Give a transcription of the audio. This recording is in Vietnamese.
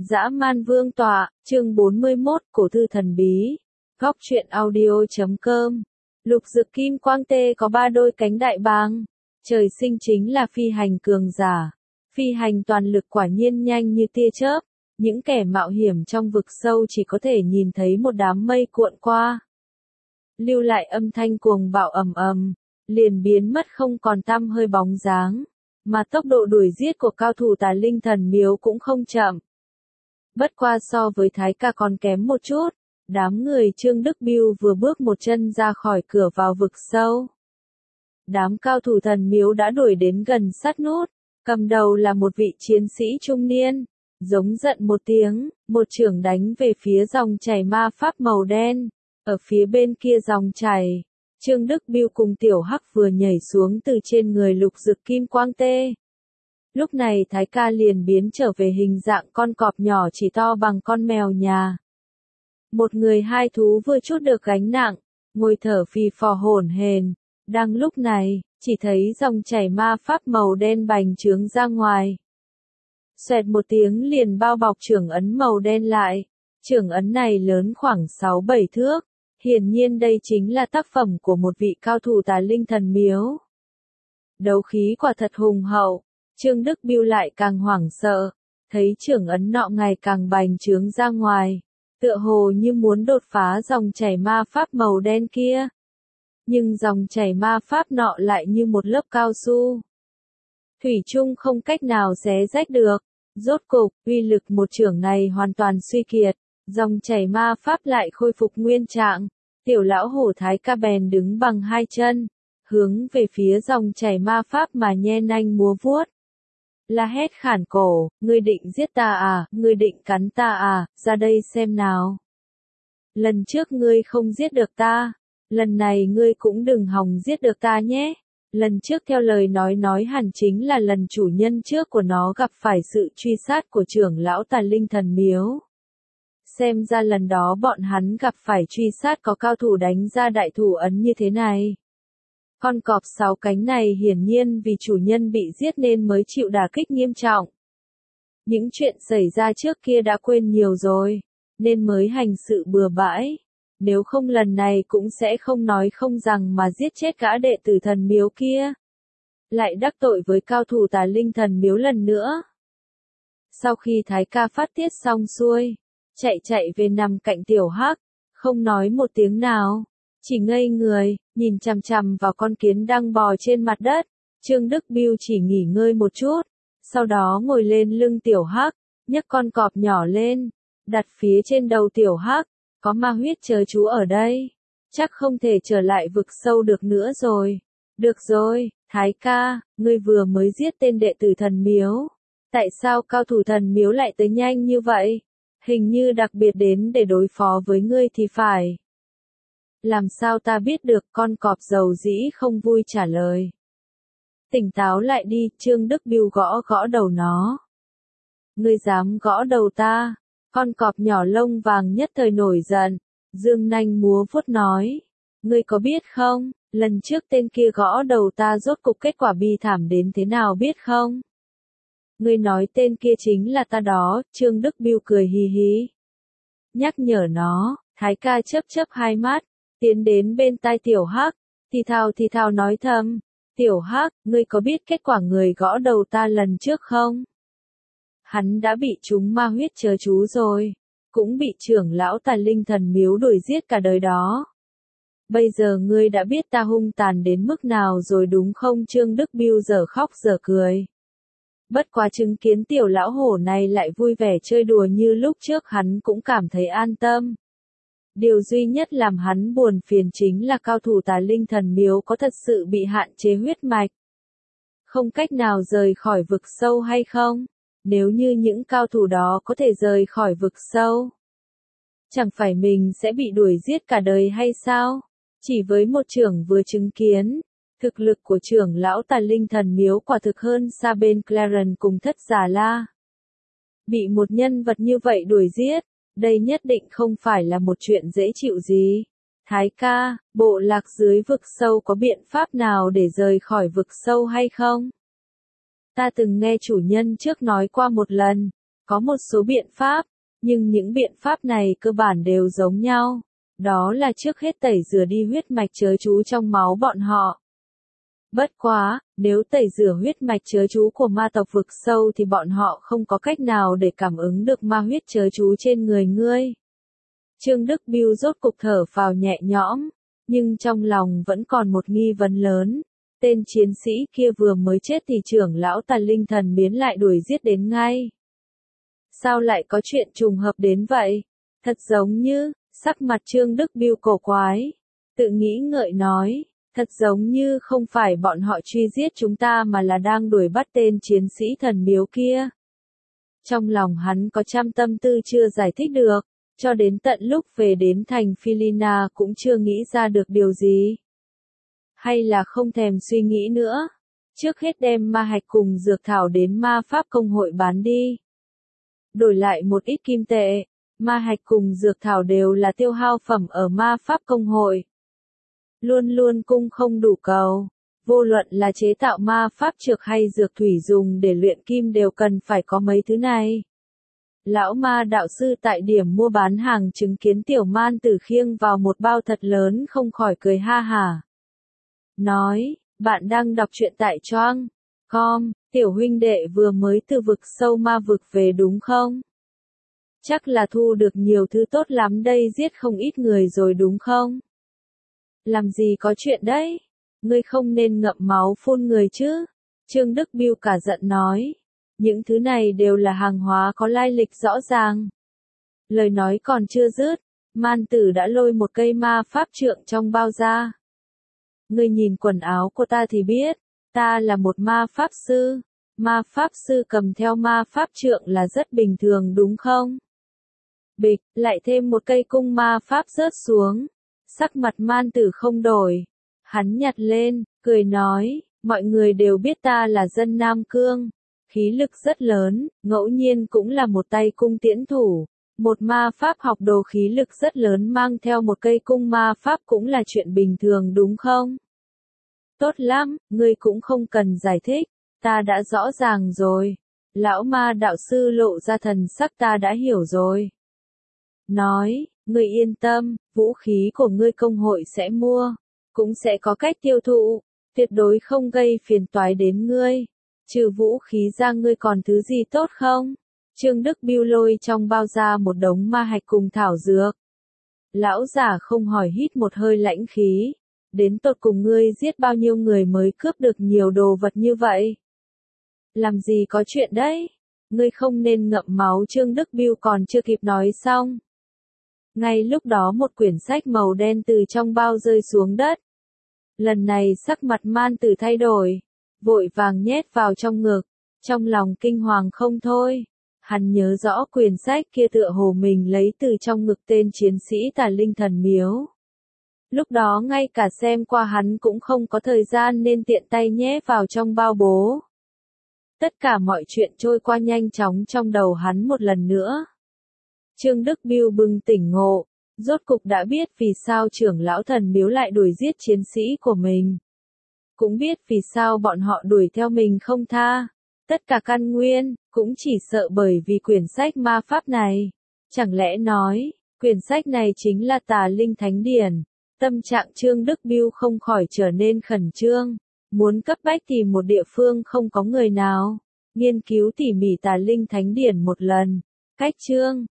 Dã man vương tọa, chương 41, cổ thư thần bí. Góc truyện audio.com. Lục Dực Kim Quang Tê có 3 đôi cánh đại bàng. Trời sinh chính là phi hành cường giả. Phi hành toàn lực quả nhiên nhanh như tia chớp. Những kẻ mạo hiểm trong vực sâu chỉ có thể nhìn thấy một đám mây cuộn qua. Lưu lại âm thanh cuồng bạo ầm ầm, liền biến mất không còn tăm hơi bóng dáng. Mà tốc độ đuổi giết của cao thủ Tà Linh Thần Miếu cũng không chậm. Bất qua so với Thái Ca còn kém một chút, đám người Trương Đức Bưu vừa bước một chân ra khỏi cửa vào vực sâu. Đám cao thủ thần miếu đã đuổi đến gần sát nút, cầm đầu là một vị chiến sĩ trung niên, giống giận một tiếng, một chưởng đánh về phía dòng chảy ma pháp màu đen, ở phía bên kia dòng chảy. Trương Đức Bưu cùng Tiểu Hắc vừa nhảy xuống từ trên người Lục Dực Kim Quang Tê. Lúc này Thái Ca liền biến trở về hình dạng con cọp nhỏ chỉ to bằng con mèo nhà. Một người hai thú vừa chút được gánh nặng, ngồi thở phì phò hổn hển. Đang lúc này, chỉ thấy dòng chảy ma pháp màu đen bành trướng ra ngoài. Xoẹt một tiếng liền bao bọc chưởng ấn màu đen lại. Chưởng ấn này lớn khoảng 6-7 thước. Hiển nhiên đây chính là tác phẩm của một vị cao thủ Tà Linh Thần Miếu. Đấu khí quả thật hùng hậu. Trương Đức Bưu lại càng hoảng sợ, thấy chưởng ấn nọ ngày càng bành trướng ra ngoài, tựa hồ như muốn đột phá dòng chảy ma pháp màu đen kia. Nhưng dòng chảy ma pháp nọ lại như một lớp cao su. Thủy chung không cách nào xé rách được. Rốt cục, uy lực một chưởng này hoàn toàn suy kiệt, dòng chảy ma pháp lại khôi phục nguyên trạng. Tiểu lão hổ Thái Ca bèn đứng bằng hai chân, hướng về phía dòng chảy ma pháp mà nhe nanh múa vuốt. La hét khản cổ, ngươi định giết ta à, ngươi định cắn ta à, ra đây xem nào. Lần trước ngươi không giết được ta, lần này ngươi cũng đừng hòng giết được ta nhé. Lần trước theo lời nói hẳn chính là lần chủ nhân trước của nó gặp phải sự truy sát của trưởng lão Tà Linh Thần Miếu. Xem ra lần đó bọn hắn gặp phải truy sát có cao thủ đánh ra đại thủ ấn như thế này. Con cọp 6 cánh này hiển nhiên vì chủ nhân bị giết nên mới chịu đả kích nghiêm trọng. Những chuyện xảy ra trước kia đã quên nhiều rồi, nên mới hành sự bừa bãi. Nếu không lần này cũng sẽ không nói không rằng mà giết chết gã đệ tử thần miếu kia. Lại đắc tội với cao thủ Tà Linh Thần Miếu lần nữa. Sau khi Thái Ca phát tiết xong xuôi, chạy về nằm cạnh Tiểu Hắc, không nói một tiếng nào. Chỉ ngây người, nhìn chằm chằm vào con kiến đang bò trên mặt đất. Trương Đức Bưu chỉ nghỉ ngơi một chút, sau đó ngồi lên lưng Tiểu Hắc, nhấc con cọp nhỏ lên, đặt phía trên đầu Tiểu Hắc. Có ma huyết chớ chú ở đây, chắc không thể trở lại vực sâu được nữa rồi. Được rồi, Thái Ca, ngươi vừa mới giết tên đệ tử thần miếu. Tại sao cao thủ thần miếu lại tới nhanh như vậy? Hình như đặc biệt đến để đối phó với ngươi thì phải. Làm sao ta biết được, con cọp dầu dĩ không vui trả lời. Tỉnh táo lại đi, Trương Đức Bưu gõ đầu nó. Ngươi dám gõ đầu ta? Con cọp nhỏ lông vàng nhất thời nổi giận, dương nanh múa vuốt nói. Ngươi có biết không, lần trước tên kia gõ đầu ta rốt cục kết quả bi thảm đến thế nào biết không? Ngươi nói tên kia chính là ta đó, Trương Đức Bưu cười hì hì. Nhắc nhở nó, Thái Ca chớp hai mắt, tiến đến bên tai Tiểu Hắc, thì thào nói thầm. Tiểu Hắc, ngươi có biết kết quả người gõ đầu ta lần trước không? Hắn đã bị trúng ma huyết chớ chú rồi, cũng bị trưởng lão Tà Linh Thần Miếu đuổi giết cả đời đó. Bây giờ ngươi đã biết ta hung tàn đến mức nào rồi đúng không? Trương Đức Bưu giờ khóc giờ cười. Bất quá chứng kiến tiểu lão hổ này lại vui vẻ chơi đùa như lúc trước hắn cũng cảm thấy an tâm. Điều duy nhất làm hắn buồn phiền chính là cao thủ Tà Linh Thần Miếu có thật sự bị hạn chế huyết mạch. Không cách nào rời khỏi vực sâu hay không? Nếu như những cao thủ đó có thể rời khỏi vực sâu, chẳng phải mình sẽ bị đuổi giết cả đời hay sao? Chỉ với một chưởng vừa chứng kiến, thực lực của trưởng lão Tà Linh Thần Miếu quả thực hơn xa bên Clarence cùng Thất Già La. Bị một nhân vật như vậy đuổi giết, đây nhất định không phải là một chuyện dễ chịu gì. Thái Ca, bộ lạc dưới vực sâu có biện pháp nào để rời khỏi vực sâu hay không? Ta từng nghe chủ nhân trước nói qua một lần, Có một số biện pháp, nhưng những biện pháp này cơ bản đều giống nhau. Đó là trước hết tẩy rửa đi huyết mạch chớ chú trong máu bọn họ. Bất quá, nếu tẩy rửa huyết mạch chớ chú của ma tộc vực sâu thì bọn họ không có cách nào để cảm ứng được ma huyết chớ chú trên người ngươi. Trương Đức Biêu rốt cục thở phào nhẹ nhõm, nhưng trong lòng vẫn còn một nghi vấn lớn. Tên chiến sĩ kia vừa mới chết thì trưởng lão Tà Linh Thần biến lại đuổi giết đến ngay. Sao lại có chuyện trùng hợp đến vậy? Thật giống như, sắc mặt Trương Đức Biêu cổ quái. Tự nghĩ ngợi nói, thật giống như không phải bọn họ truy giết chúng ta mà là đang đuổi bắt tên chiến sĩ thần miếu kia. Trong lòng hắn có trăm tâm tư chưa giải thích được, cho đến tận lúc về đến thành Philina cũng chưa nghĩ ra được điều gì. Hay là không thèm suy nghĩ nữa, trước hết đem ma hạch cùng dược thảo đến ma pháp công hội bán đi. Đổi lại một ít kim tệ, ma hạch cùng dược thảo đều là tiêu hao phẩm ở ma pháp công hội. Luôn luôn cung không đủ cầu, vô luận là chế tạo ma pháp trược hay dược thủy dùng để luyện kim đều cần phải có mấy thứ này. Lão ma đạo sư tại điểm mua bán hàng chứng kiến tiểu man tử khiêng vào một bao thật lớn không khỏi cười ha hả. Nói, bạn đang đọc truyện tại Choang.com, tiểu huynh đệ vừa mới từ vực sâu ma vực về đúng không? Chắc là thu được nhiều thứ tốt lắm đây, giết không ít người rồi đúng không? Làm gì có chuyện đấy? Ngươi không nên ngậm máu phun người chứ? Trương Đức Biêu cả giận nói. Những thứ này đều là hàng hóa có lai lịch rõ ràng. Lời nói còn chưa dứt, man tử đã lôi một cây ma pháp trượng trong bao ra. Ngươi nhìn quần áo của ta thì biết, ta là một ma pháp sư. Ma pháp sư cầm theo ma pháp trượng là rất bình thường đúng không? Bịch, lại thêm một cây cung ma pháp rớt xuống. Sắc mặt man tử không đổi. Hắn nhặt lên, cười nói, mọi người đều biết ta là dân Nam Cương. Khí lực rất lớn, ngẫu nhiên cũng là một tay cung tiễn thủ. Một ma pháp học đồ khí lực rất lớn mang theo một cây cung ma pháp cũng là chuyện bình thường đúng không? Tốt lắm, ngươi cũng không cần giải thích, ta đã rõ ràng rồi. Lão ma đạo sư lộ ra thần sắc, ta đã hiểu rồi. Nói, ngươi yên tâm, vũ khí của ngươi công hội sẽ mua, cũng sẽ có cách tiêu thụ, tuyệt đối không gây phiền toái đến ngươi. Trừ vũ khí ra ngươi còn thứ gì tốt không? Trương Đức Biêu lôi trong bao ra một đống ma hạch cùng thảo dược. Lão giả không hỏi hít một hơi lãnh khí. Đến tột cùng ngươi giết bao nhiêu người mới cướp được nhiều đồ vật như vậy? Làm gì có chuyện đấy? Ngươi không nên ngậm máu. Trương Đức Biêu còn chưa kịp nói xong. Ngay lúc đó một quyển sách màu đen từ trong bao rơi xuống đất. Lần này sắc mặt man tử thay đổi. Vội vàng nhét vào trong ngực. Trong lòng kinh hoàng không thôi. Hắn nhớ rõ quyển sách kia tựa hồ mình lấy từ trong ngực tên chiến sĩ Tà Linh Thần miếu. Lúc đó ngay cả xem qua hắn cũng không có thời gian nên tiện tay nhét vào trong bao bố. Tất cả mọi chuyện trôi qua nhanh chóng trong đầu hắn một lần nữa. Trương Đức Biêu bừng tỉnh ngộ, rốt cục đã biết vì sao trưởng lão thần miếu lại đuổi giết chiến sĩ của mình. Cũng biết vì sao bọn họ đuổi theo mình không tha. Tất cả căn nguyên, cũng chỉ sợ bởi vì quyển sách ma pháp này. Chẳng lẽ nói, quyển sách này chính là Tà Linh Thánh Điển. Tâm trạng Trương Đức Biêu không khỏi trở nên khẩn trương. Muốn cấp bách tìm một địa phương không có người nào. Nghiên cứu tỉ mỉ Tà Linh Thánh Điển một lần. Cách chương